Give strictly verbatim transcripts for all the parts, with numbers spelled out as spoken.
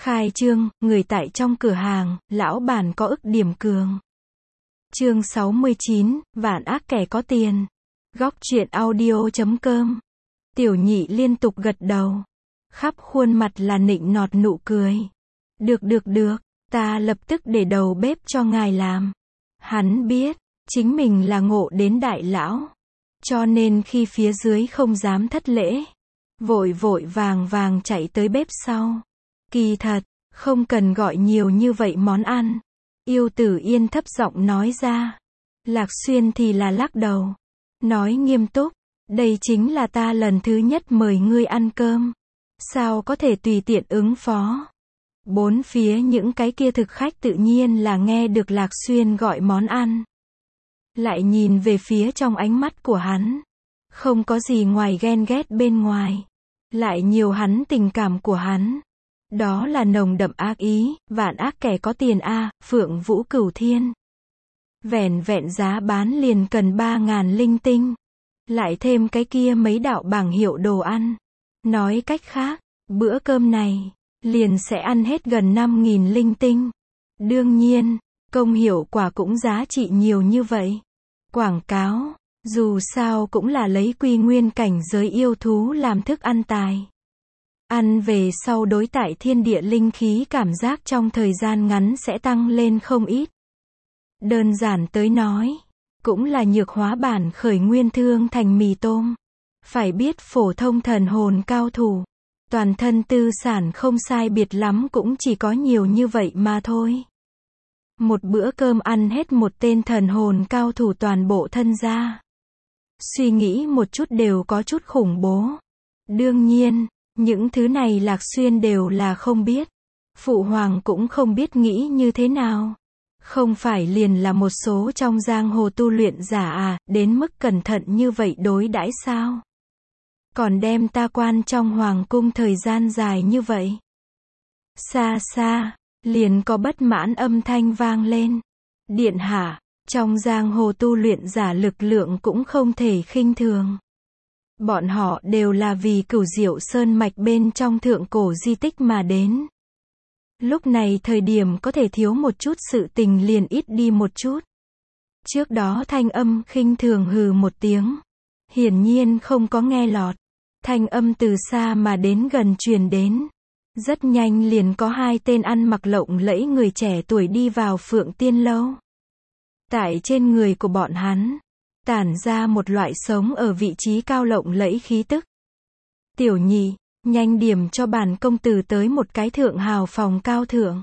Khai trương, người tại trong cửa hàng, lão bản có ức điểm cường. Chương sáu mươi chín, vạn ác kẻ có tiền. Góc truyện audio chấm com. Tiểu nhị liên tục gật đầu. Khắp khuôn mặt là nịnh nọt nụ cười. Được được được, ta lập tức để đầu bếp cho ngài làm. Hắn biết, chính mình là ngộ đến đại lão. Cho nên khi phía dưới không dám thất lễ. Vội vội vàng vàng chạy tới bếp sau. Kỳ thật, không cần gọi nhiều như vậy món ăn. Yêu Tử Yên thấp giọng nói ra. Lạc Xuyên thì là lắc đầu. Nói nghiêm túc, đây chính là ta lần thứ nhất mời ngươi ăn cơm. Sao có thể tùy tiện ứng phó. Bốn phía những cái kia thực khách tự nhiên là nghe được Lạc Xuyên gọi món ăn. Lại nhìn về phía trong ánh mắt của hắn. Không có gì ngoài ghen ghét bên ngoài. Lại nhiều hắn tình cảm của hắn. Đó là nồng đậm ác ý, vạn ác kẻ có tiền a, Phượng Vũ Cửu Thiên. Vẻn vẹn giá bán liền cần ba ngàn linh tinh. Lại thêm cái kia mấy đạo bảng hiệu đồ ăn. Nói cách khác, bữa cơm này, liền sẽ ăn hết gần năm nghìn linh tinh. Đương nhiên, công hiệu quả cũng giá trị nhiều như vậy. Quảng cáo, dù sao cũng là lấy quy nguyên cảnh giới yêu thú làm thức ăn tài. Ăn về sau đối tại thiên địa linh khí cảm giác trong thời gian ngắn sẽ tăng lên không ít. Đơn giản tới nói, cũng là nhược hóa bản khởi nguyên thương thành mì tôm. Phải biết phổ thông thần hồn cao thủ, toàn thân tư sản không sai biệt lắm cũng chỉ có nhiều như vậy mà thôi. Một bữa cơm ăn hết một tên thần hồn cao thủ toàn bộ thân gia. Suy nghĩ một chút đều có chút khủng bố. Đương nhiên, những thứ này Lạc Xuyên đều là không biết. Phụ hoàng cũng không biết nghĩ như thế nào. Không phải liền là một số trong giang hồ tu luyện giả à, đến mức cẩn thận như vậy đối đãi sao? Còn đem ta quan trong hoàng cung thời gian dài như vậy. Xa xa, liền có bất mãn âm thanh vang lên. Điện hạ, trong giang hồ tu luyện giả lực lượng cũng không thể khinh thường. Bọn họ đều là vì Cửu Diệu Sơn mạch bên trong thượng cổ di tích mà đến. Lúc này thời điểm có thể thiếu một chút sự tình liền ít đi một chút. Trước đó thanh âm khinh thường hừ một tiếng. Hiển nhiên không có nghe lọt. Thanh âm từ xa mà đến gần truyền đến. Rất nhanh liền có hai tên ăn mặc lộng lẫy người trẻ tuổi đi vào Phượng Tiên Lâu. Tại trên người của bọn hắn, tản ra một loại sống ở vị trí cao lộng lẫy khí tức. Tiểu nhị, nhanh điểm cho bản công tử tới một cái thượng hào phòng cao thượng.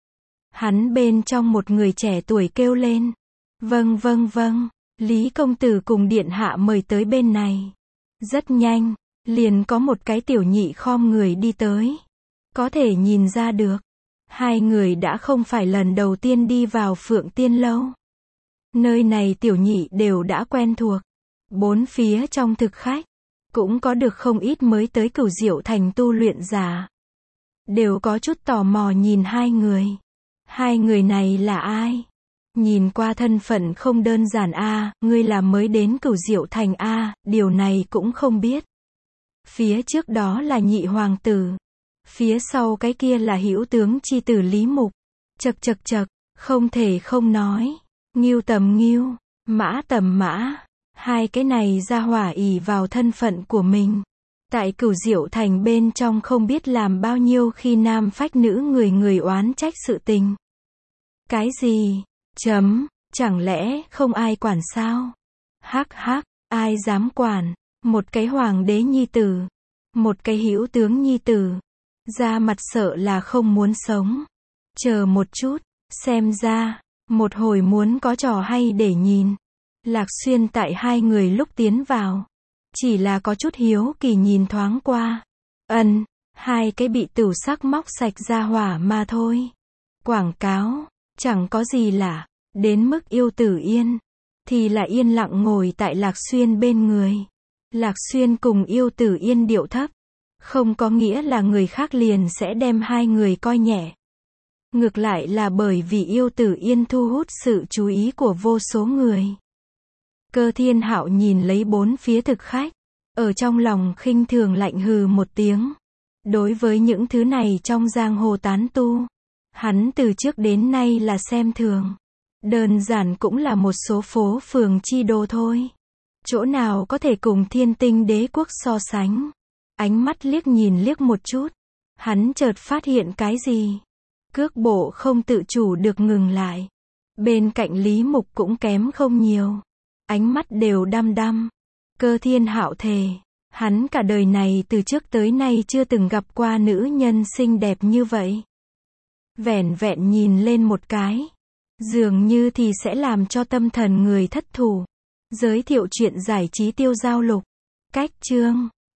Hắn bên trong một người trẻ tuổi kêu lên. Vâng vâng vâng, Lý công tử cùng điện hạ mời tới bên này. Rất nhanh, liền có một cái tiểu nhị khom người đi tới. Có thể nhìn ra được, hai người đã không phải lần đầu tiên đi vào Phượng Tiên Lâu. Nơi này tiểu nhị đều đã quen thuộc. Bốn phía trong thực khách, cũng có được không ít mới tới Cửu Diệu thành tu luyện giả. Đều có chút tò mò nhìn hai người. Hai người này là ai? Nhìn qua thân phận không đơn giản a, ngươi là mới đến Cửu Diệu thành a, điều này cũng không biết. Phía trước đó là nhị hoàng tử. Phía sau cái kia là hữu tướng chi tử Lý Mục. Chậc chậc chậc, không thể không nói. Ngưu tầm ngưu, mã tầm mã. Hai cái này ra hỏa ỷ vào thân phận của mình. Tại Cửu Diệu thành bên trong không biết làm bao nhiêu khi nam phách nữ người người oán trách sự tình. Cái gì? Chấm, chẳng lẽ không ai quản sao? Hắc hắc, ai dám quản? Một cái hoàng đế nhi tử, một cái hữu tướng nhi tử, ra mặt sợ là không muốn sống. Chờ một chút, xem ra, một hồi muốn có trò hay để nhìn. Lạc Xuyên tại hai người lúc tiến vào, chỉ là có chút hiếu kỳ nhìn thoáng qua. Ân, hai cái bị tửu sắc móc sạch ra hỏa mà thôi. Quảng cáo, chẳng có gì lạ, đến mức Yêu Tử Yên, thì là yên lặng ngồi tại Lạc Xuyên bên người. Lạc Xuyên cùng Yêu Tử Yên điệu thấp, không có nghĩa là người khác liền sẽ đem hai người coi nhẹ. Ngược lại là bởi vì Yêu Tử Yên thu hút sự chú ý của vô số người. Cơ Thiên Hạo nhìn lấy bốn phía thực khách, ở trong lòng khinh thường lạnh hừ một tiếng. Đối với những thứ này trong giang hồ tán tu, hắn từ trước đến nay là xem thường. Đơn giản cũng là một số phố phường chi đô thôi. Chỗ nào có thể cùng Thiên Tinh Đế quốc so sánh. Ánh mắt liếc nhìn liếc một chút, hắn chợt phát hiện cái gì. Cước bộ không tự chủ được ngừng lại. Bên cạnh Lý Mục cũng kém không nhiều. Ánh mắt đều đăm đăm. Cơ Thiên Hạo thề, hắn cả đời này từ trước tới nay chưa từng gặp qua nữ nhân xinh đẹp như vậy. Vẻn vẹn nhìn lên một cái, dường như thì sẽ làm cho tâm thần người thất thủ. Giới thiệu chuyện giải trí tiêu giao lục. Cách chương